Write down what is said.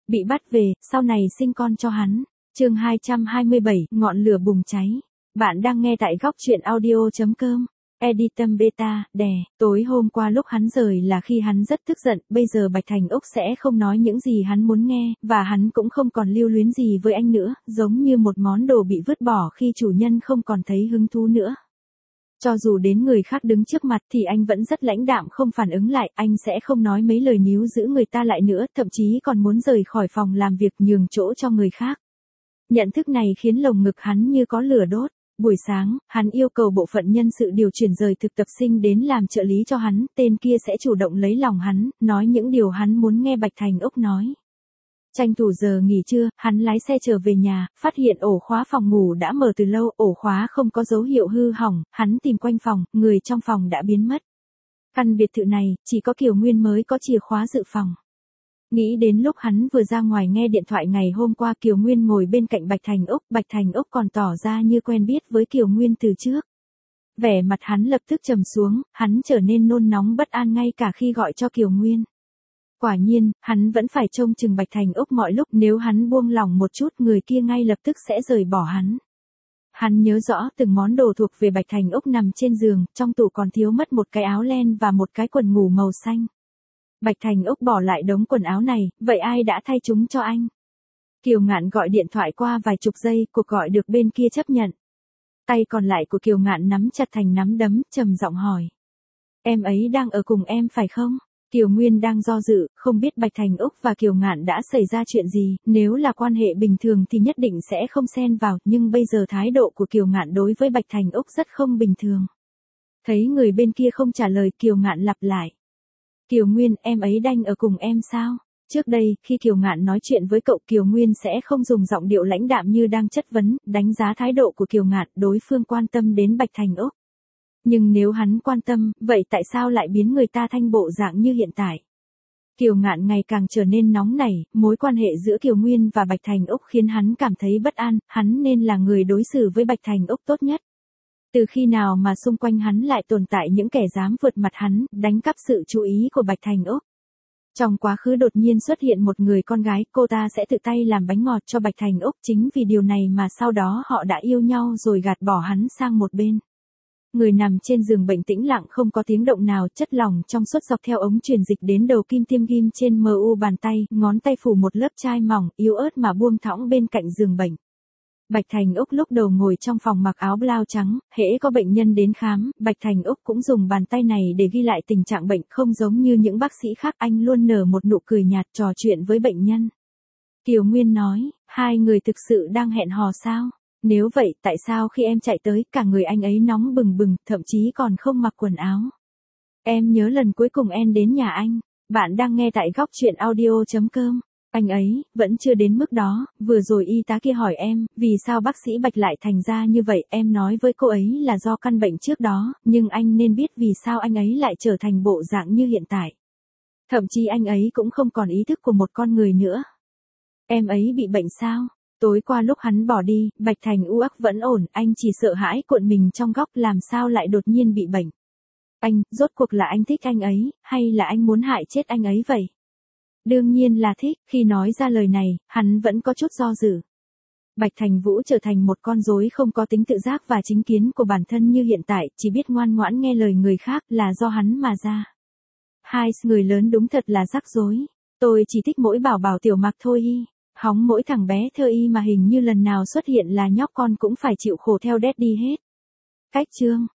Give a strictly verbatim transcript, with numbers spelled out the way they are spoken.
bị bắt về, sau này sinh con cho hắn. Chương hai trăm hai mươi bảy, ngọn lửa bùng cháy. Bạn đang nghe tại góc truyện audio chấm com. Editum Beta, đè, tối hôm qua lúc hắn rời là khi hắn rất tức giận, bây giờ Bạch Thành Úc sẽ không nói những gì hắn muốn nghe, và hắn cũng không còn lưu luyến gì với anh nữa, giống như một món đồ bị vứt bỏ khi chủ nhân không còn thấy hứng thú nữa. Cho dù đến người khác đứng trước mặt thì anh vẫn rất lãnh đạm không phản ứng lại, anh sẽ không nói mấy lời níu giữ người ta lại nữa, thậm chí còn muốn rời khỏi phòng làm việc nhường chỗ cho người khác. Nhận thức này khiến lồng ngực hắn như có lửa đốt. Buổi sáng, hắn yêu cầu bộ phận nhân sự điều chuyển rời thực tập sinh đến làm trợ lý cho hắn, tên kia sẽ chủ động lấy lòng hắn, nói những điều hắn muốn nghe Bạch Thành Úc nói. Tranh thủ giờ nghỉ trưa, hắn lái xe trở về nhà, phát hiện ổ khóa phòng ngủ đã mở từ lâu, ổ khóa không có dấu hiệu hư hỏng, hắn tìm quanh phòng, người trong phòng đã biến mất. Căn biệt thự này, chỉ có Kiều Nguyên mới có chìa khóa dự phòng. Nghĩ đến lúc hắn vừa ra ngoài nghe điện thoại ngày hôm qua Kiều Nguyên ngồi bên cạnh Bạch Thành Úc, Bạch Thành Úc còn tỏ ra như quen biết với Kiều Nguyên từ trước. Vẻ mặt hắn lập tức trầm xuống, hắn trở nên nôn nóng bất an ngay cả khi gọi cho Kiều Nguyên. Quả nhiên, hắn vẫn phải trông chừng Bạch Thành Úc mọi lúc, nếu hắn buông lỏng một chút người kia ngay lập tức sẽ rời bỏ hắn. Hắn nhớ rõ từng món đồ thuộc về Bạch Thành Úc nằm trên giường, trong tủ còn thiếu mất một cái áo len và một cái quần ngủ màu xanh. Bạch Thành Úc bỏ lại đống quần áo này, vậy ai đã thay chúng cho anh? Kiều Ngạn gọi điện thoại qua vài chục giây, cuộc gọi được bên kia chấp nhận. Tay còn lại của Kiều Ngạn nắm chặt thành nắm đấm, trầm giọng hỏi. Em ấy đang ở cùng em phải không? Kiều Nguyên đang do dự, không biết Bạch Thành Úc và Kiều Ngạn đã xảy ra chuyện gì, nếu là quan hệ bình thường thì nhất định sẽ không xen vào, nhưng bây giờ thái độ của Kiều Ngạn đối với Bạch Thành Úc rất không bình thường. Thấy người bên kia không trả lời, Kiều Ngạn lặp lại. Kiều Nguyên, em ấy đang ở cùng em sao? Trước đây, khi Kiều Ngạn nói chuyện với cậu, Kiều Nguyên sẽ không dùng giọng điệu lãnh đạm như đang chất vấn, đánh giá thái độ của Kiều Ngạn, đối phương quan tâm đến Bạch Thành Úc. Nhưng nếu hắn quan tâm, vậy tại sao lại biến người ta thành bộ dạng như hiện tại? Kiều Ngạn ngày càng trở nên nóng nảy, mối quan hệ giữa Kiều Nguyên và Bạch Thành Úc khiến hắn cảm thấy bất an, hắn nên là người đối xử với Bạch Thành Úc tốt nhất. Từ khi nào mà xung quanh hắn lại tồn tại những kẻ dám vượt mặt hắn, đánh cắp sự chú ý của Bạch Thành Úc? Trong quá khứ đột nhiên xuất hiện một người con gái, cô ta sẽ tự tay làm bánh ngọt cho Bạch Thành Úc, chính vì điều này mà sau đó họ đã yêu nhau rồi gạt bỏ hắn sang một bên. Người nằm trên giường bệnh tĩnh lặng không có tiếng động nào, chất lỏng trong suốt dọc theo ống truyền dịch đến đầu kim tiêm ghim trên mu bàn tay, ngón tay phủ một lớp chai mỏng, yếu ớt mà buông thõng bên cạnh giường bệnh. Bạch Thành Úc lúc đầu ngồi trong phòng mặc áo blau trắng, hễ có bệnh nhân đến khám, Bạch Thành Úc cũng dùng bàn tay này để ghi lại tình trạng bệnh, không giống như những bác sĩ khác, anh luôn nở một nụ cười nhạt trò chuyện với bệnh nhân. Kiều Nguyên nói, hai người thực sự đang hẹn hò sao? Nếu vậy, tại sao khi em chạy tới, cả người anh ấy nóng bừng bừng, thậm chí còn không mặc quần áo? Em nhớ lần cuối cùng em đến nhà anh. Bạn đang nghe tại góc truyện audio chấm com. Anh ấy, vẫn chưa đến mức đó, vừa rồi y tá kia hỏi em, vì sao bác sĩ Bạch lại thành ra như vậy, em nói với cô ấy là do căn bệnh trước đó, nhưng anh nên biết vì sao anh ấy lại trở thành bộ dạng như hiện tại. Thậm chí anh ấy cũng không còn ý thức của một con người nữa. Em ấy bị bệnh sao? Tối qua lúc hắn bỏ đi, Bạch Thành Úc vẫn ổn, anh chỉ sợ hãi cuộn mình trong góc, làm sao lại đột nhiên bị bệnh. Anh, rốt cuộc là anh thích anh ấy, hay là anh muốn hại chết anh ấy vậy? Đương nhiên là thích, khi nói ra lời này, hắn vẫn có chút do dự. Bạch Thành Vũ trở thành một con rối không có tính tự giác và chính kiến của bản thân như hiện tại, chỉ biết ngoan ngoãn nghe lời người khác, là do hắn mà ra. Hai người lớn đúng thật là rắc rối. Tôi chỉ thích mỗi bảo bảo tiểu mặc thôi y. Hóng mỗi thằng bé thơ y mà hình như lần nào xuất hiện là nhóc con cũng phải chịu khổ theo daddy hết. Cách chương